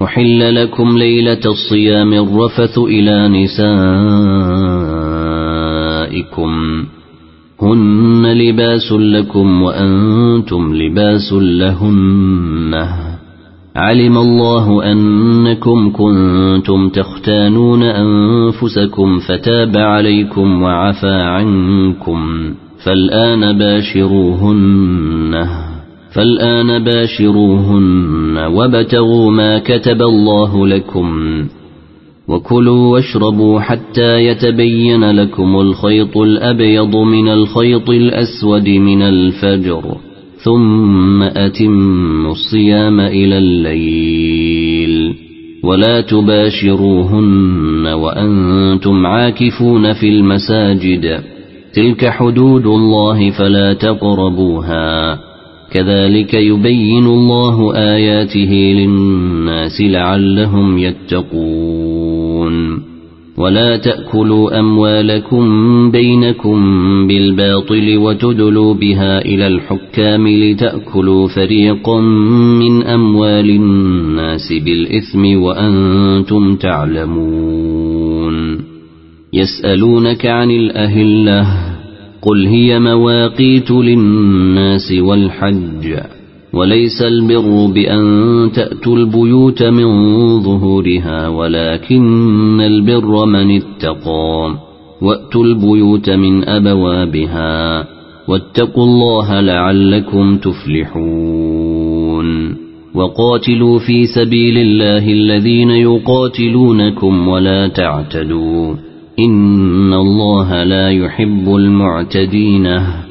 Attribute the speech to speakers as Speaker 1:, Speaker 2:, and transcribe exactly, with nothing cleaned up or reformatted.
Speaker 1: أحل لكم ليلة الصيام الرفث إلى نسائكم هن لباس لكم وأنتم لباس لهن علم الله أنكم كنتم تختانون أنفسكم فتاب عليكم وعفى عنكم فالآن باشروهن فالآن باشروهن وابتغوا ما كتب الله لكم وكلوا واشربوا حتى يتبين لكم الخيط الأبيض من الخيط الأسود من الفجر ثم أتموا الصيام إلى الليل ولا تباشروهن وأنتم عاكفون في المساجد تلك حدود الله فلا تقربوها كذلك يبين الله آياته للناس لعلهم يتقون ولا تأكلوا أموالكم بينكم بالباطل وتدلوا بها إلى الحكام لتأكلوا فريقا من أموال الناس بالإثم وأنتم تعلمون يسألونك عن الأهلة قل هي مواقيت للناس والحج وليس البر بأن تأتوا البيوت من ظهورها ولكن البر من اتقى وأتوا البيوت من أبوابها واتقوا الله لعلكم تفلحون وقاتلوا في سبيل الله الذين يقاتلونكم ولا تعتدوا إن الله لا يحب المعتدين